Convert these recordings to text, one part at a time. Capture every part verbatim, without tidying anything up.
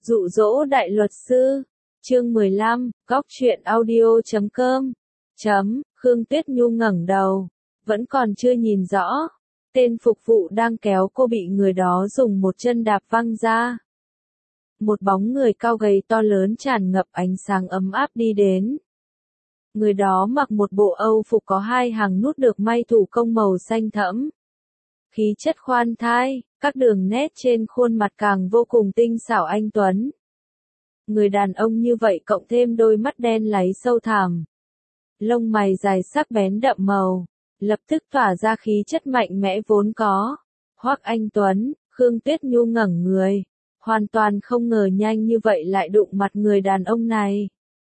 Dụ dỗ đại luật sư, chương mười lăm, góc truyện audio chấm com, chấm, Khương Tuyết Nhu ngẩng đầu, vẫn còn chưa nhìn rõ, tên phục vụ đang kéo cô bị người đó dùng một chân đạp văng ra. Một bóng người cao gầy to lớn tràn ngập ánh sáng ấm áp đi đến. Người đó mặc một bộ Âu phục có hai hàng nút được may thủ công màu xanh thẫm. Khí chất khoan thai, các đường nét trên khuôn mặt càng vô cùng tinh xảo anh tuấn. Người đàn ông như vậy cộng thêm đôi mắt đen láy sâu thẳm. Lông mày dài sắc bén đậm màu, lập tức tỏa ra khí chất mạnh mẽ vốn có. Hoắc Anh Tuấn, Khương Tuyết Nhu ngẩng người, hoàn toàn không ngờ nhanh như vậy lại đụng mặt người đàn ông này.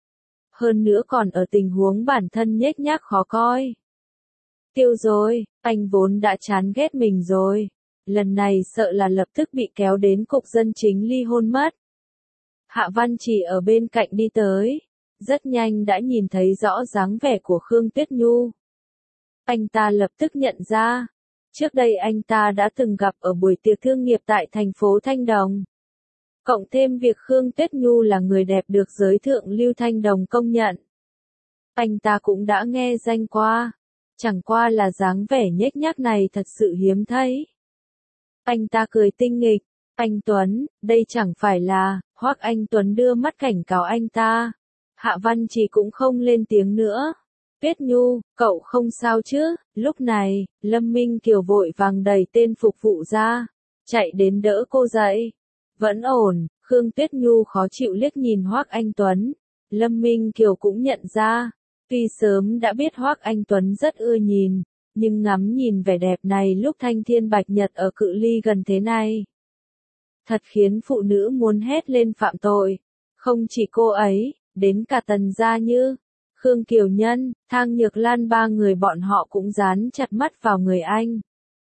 Hơn nữa còn ở tình huống bản thân nhếch nhác khó coi. Tiêu rồi, anh vốn đã chán ghét mình rồi. Lần này sợ là lập tức bị kéo đến cục dân chính ly hôn mất. Hạ Văn Chỉ ở bên cạnh đi tới. Rất nhanh đã nhìn thấy rõ dáng vẻ của Khương Tuyết Nhu. Anh ta lập tức nhận ra. Trước đây anh ta đã từng gặp ở buổi tiệc thương nghiệp tại thành phố Thanh Đồng. Cộng thêm việc Khương Tuyết Nhu là người đẹp được giới thượng lưu Thanh Đồng công nhận. Anh ta cũng đã nghe danh qua. Chẳng qua là dáng vẻ nhếch nhác này thật sự hiếm thấy. Anh ta cười tinh nghịch. Anh Tuấn, đây chẳng phải là, Hoắc Anh Tuấn đưa mắt cảnh cáo anh ta. Hạ Văn Chỉ cũng không lên tiếng nữa. Tuyết Nhu, cậu không sao chứ? Lúc này, Lâm Minh Kiều vội vàng đẩy tên phục vụ ra, chạy đến đỡ cô dậy. Vẫn ổn, Khương Tuyết Nhu khó chịu liếc nhìn Hoắc Anh Tuấn. Lâm Minh Kiều cũng nhận ra, tuy sớm đã biết Hoắc Anh Tuấn rất ưa nhìn, nhưng ngắm nhìn vẻ đẹp này lúc thanh thiên bạch nhật ở cự ly gần thế này. Thật khiến phụ nữ muốn hét lên phạm tội. Không chỉ cô ấy, đến cả Tần Gia Như, Khương Kiều Nhân, Thang Nhược Lan ba người bọn họ cũng dán chặt mắt vào người anh.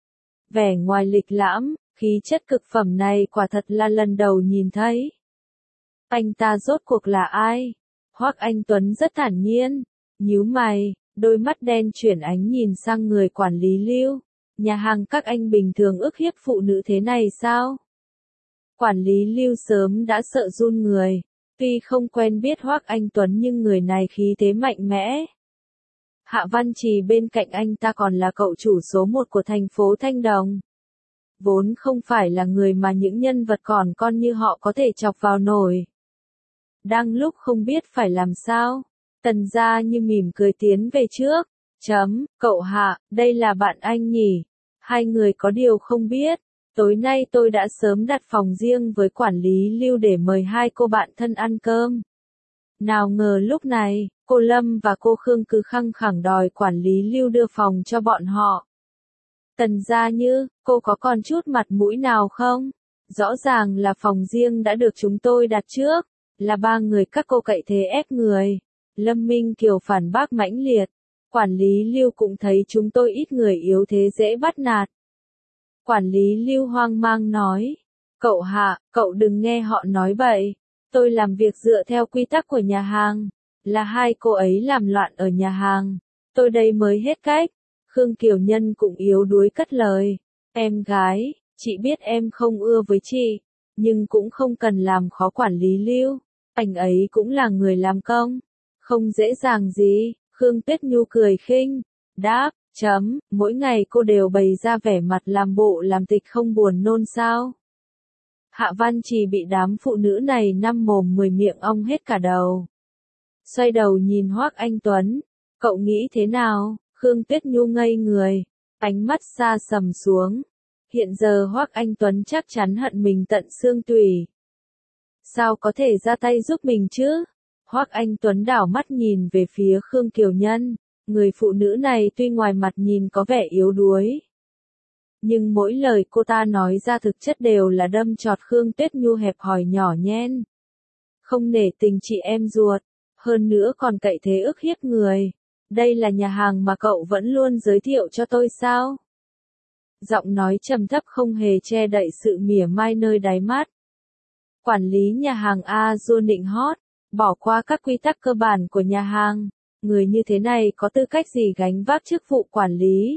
Vẻ ngoài lịch lãm, khí chất cực phẩm này quả thật là lần đầu nhìn thấy. Anh ta rốt cuộc là ai? Hoắc Anh Tuấn rất thản nhiên, nhíu mày, đôi mắt đen chuyển ánh nhìn sang người quản lý Lưu. Nhà hàng các anh bình thường ức hiếp phụ nữ thế này sao? Quản lý Lưu sớm đã sợ run người. Tuy không quen biết Hoắc Anh Tuấn nhưng người này khí thế mạnh mẽ. Hạ Văn Trì bên cạnh anh ta còn là cậu chủ số một của thành phố Thanh Đồng. Vốn không phải là người mà những nhân vật còn con như họ có thể chọc vào nổi. Đang lúc không biết phải làm sao, Tần Gia Như mỉm cười tiến về trước. Chấm, cậu Hạ, đây là bạn anh nhỉ? Hai người có điều không biết. Tối nay tôi đã sớm đặt phòng riêng với quản lý Lưu để mời hai cô bạn thân ăn cơm. Nào ngờ lúc này, cô Lâm và cô Khương cứ khăng khẳng đòi quản lý Lưu đưa phòng cho bọn họ. Tần Gia Như, cô có còn chút mặt mũi nào không? Rõ ràng là phòng riêng đã được chúng tôi đặt trước, là ba người các cô cậy thế ép người. Lâm Minh Kiều phản bác mãnh liệt. Quản lý Lưu cũng thấy chúng tôi ít người yếu thế dễ bắt nạt. Quản lý Lưu hoang mang nói, cậu Hạ, cậu đừng nghe họ nói bậy, tôi làm việc dựa theo quy tắc của nhà hàng, là hai cô ấy làm loạn ở nhà hàng, tôi đây mới hết cách. Khương Kiều Nhân cũng yếu đuối cất lời, em gái, chị biết em không ưa với chị, nhưng cũng không cần làm khó quản lý Lưu, anh ấy cũng là người làm công, không dễ dàng gì. Khương Tuyết Nhu cười khinh, đáp. Chấm, mỗi ngày cô đều bày ra vẻ mặt làm bộ làm tịch không buồn nôn sao. Hạ Văn Trì bị đám phụ nữ này năm mồm mười miệng ong hết cả đầu. Xoay đầu nhìn Hoắc Anh Tuấn, cậu nghĩ thế nào? Khương Tuyết Nhu ngây người, ánh mắt xa sầm xuống. Hiện giờ Hoắc Anh Tuấn chắc chắn hận mình tận xương tủy. Sao có thể ra tay giúp mình chứ? Hoắc Anh Tuấn đảo mắt nhìn về phía Khương Kiều Nhân. Người phụ nữ này tuy ngoài mặt nhìn có vẻ yếu đuối, nhưng mỗi lời cô ta nói ra thực chất đều là đâm chọt Khương Tuyết Nhu hẹp hòi nhỏ nhen. Không nể tình chị em ruột, hơn nữa còn cậy thế ức hiếp người. Đây là nhà hàng mà cậu vẫn luôn giới thiệu cho tôi sao? Giọng nói trầm thấp không hề che đậy sự mỉa mai nơi đáy mắt. Quản lý nhà hàng A Du nịnh hót, bỏ qua các quy tắc cơ bản của nhà hàng. Người như thế này có tư cách gì gánh vác chức vụ quản lý?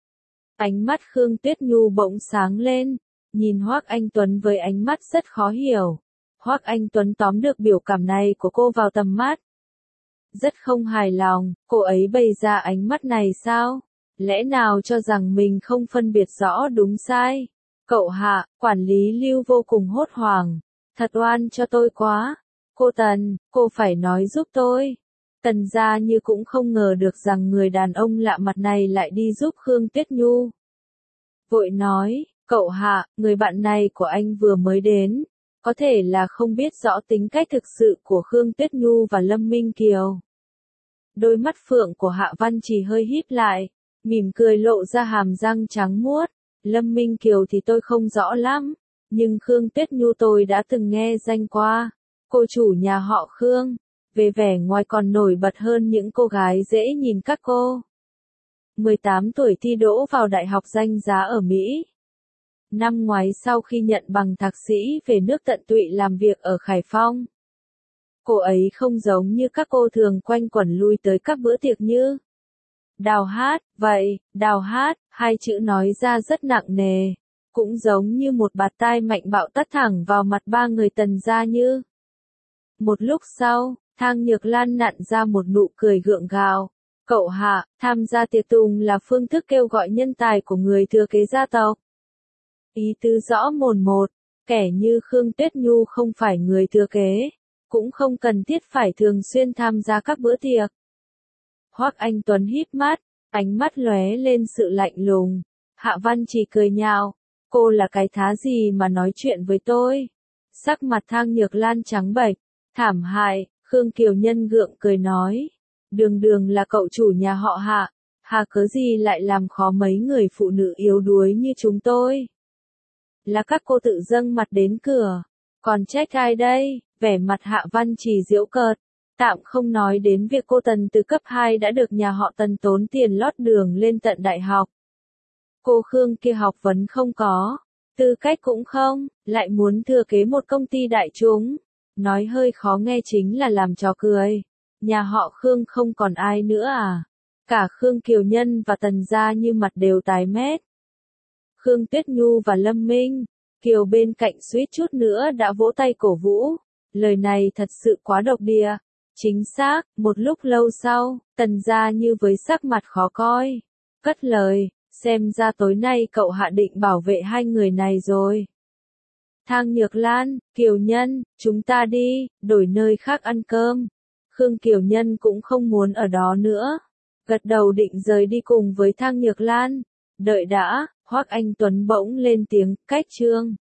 Ánh mắt Khương Tuyết Nhu bỗng sáng lên, nhìn Hoắc Anh Tuấn với ánh mắt rất khó hiểu. Hoắc Anh Tuấn tóm được biểu cảm này của cô vào tầm mắt. Rất không hài lòng, cô ấy bày ra ánh mắt này sao? Lẽ nào cho rằng mình không phân biệt rõ đúng sai? Cậu Hạ, quản lý Lưu vô cùng hốt hoảng. Thật oan cho tôi quá. Cô Tần, cô phải nói giúp tôi. Tần gia như cũng không ngờ được rằng người đàn ông lạ mặt này lại đi giúp Khương Tuyết Nhu. Vội nói, cậu Hạ, người bạn này của anh vừa mới đến, có thể là không biết rõ tính cách thực sự của Khương Tuyết Nhu và Lâm Minh Kiều. Đôi mắt phượng của Hạ Văn Trì hơi híp lại, mỉm cười lộ ra hàm răng trắng muốt. Lâm Minh Kiều thì tôi không rõ lắm, nhưng Khương Tuyết Nhu tôi đã từng nghe danh qua. Cô chủ nhà họ Khương, về vẻ ngoài còn nổi bật hơn những cô gái dễ nhìn các cô. mười tám tuổi thi đỗ vào đại học danh giá ở Mỹ. Năm ngoái sau khi nhận bằng thạc sĩ về nước tận tụy làm việc ở Hải Phòng. Cô ấy không giống như các cô thường quanh quẩn lui tới các bữa tiệc như đào hát, vậy, đào hát, hai chữ nói ra rất nặng nề, cũng giống như một bạt tai mạnh bạo tát thẳng vào mặt ba người Tần gia như. Một lúc sau, Thang Nhược Lan nặn ra một nụ cười gượng gạo. Cậu Hạ, tham gia tiệc tùng là phương thức kêu gọi nhân tài của người thừa kế gia tộc. Ý tứ rõ mồn một, kẻ như Khương Tuyết Nhu không phải người thừa kế, cũng không cần thiết phải thường xuyên tham gia các bữa tiệc. Hoắc Anh Tuấn híp mắt, ánh mắt lóe lên sự lạnh lùng. Hạ Văn Trì cười nhạo, cô là cái thá gì mà nói chuyện với tôi? Sắc mặt Thang Nhược Lan trắng bệch, thảm hại. Khương Kiều Nhân gượng cười nói, đường đường là cậu chủ nhà họ Hạ, hà cớ gì lại làm khó mấy người phụ nữ yếu đuối như chúng tôi? Là các cô tự dâng mặt đến cửa, còn trách ai đây? Vẻ mặt Hạ Văn Trì giễu cợt, tạm không nói đến việc cô Tần từ cấp hai đã được nhà họ Tần tốn tiền lót đường lên tận đại học. Cô Khương kia học vấn không có, tư cách cũng không, lại muốn thừa kế một công ty đại chúng. Nói hơi khó nghe chính là làm trò cười. Nhà họ Khương không còn ai nữa à? Cả Khương Kiều Nhân và Tần gia như mặt đều tái mét. Khương Tuyết Nhu và Lâm Minh Kiều bên cạnh suýt chút nữa đã vỗ tay cổ vũ. Lời này thật sự quá độc địa. Chính xác, một lúc lâu sau, Tần gia như với sắc mặt khó coi. Cất lời, xem ra tối nay cậu Hạ định bảo vệ hai người này rồi. Thang Nhược Lan, Kiều Nhân, chúng ta đi, đổi nơi khác ăn cơm. Khương Kiều Nhân cũng không muốn ở đó nữa. Gật đầu định rời đi cùng với Thang Nhược Lan. Đợi đã, Hoắc Anh Tuấn bỗng lên tiếng, cách chương.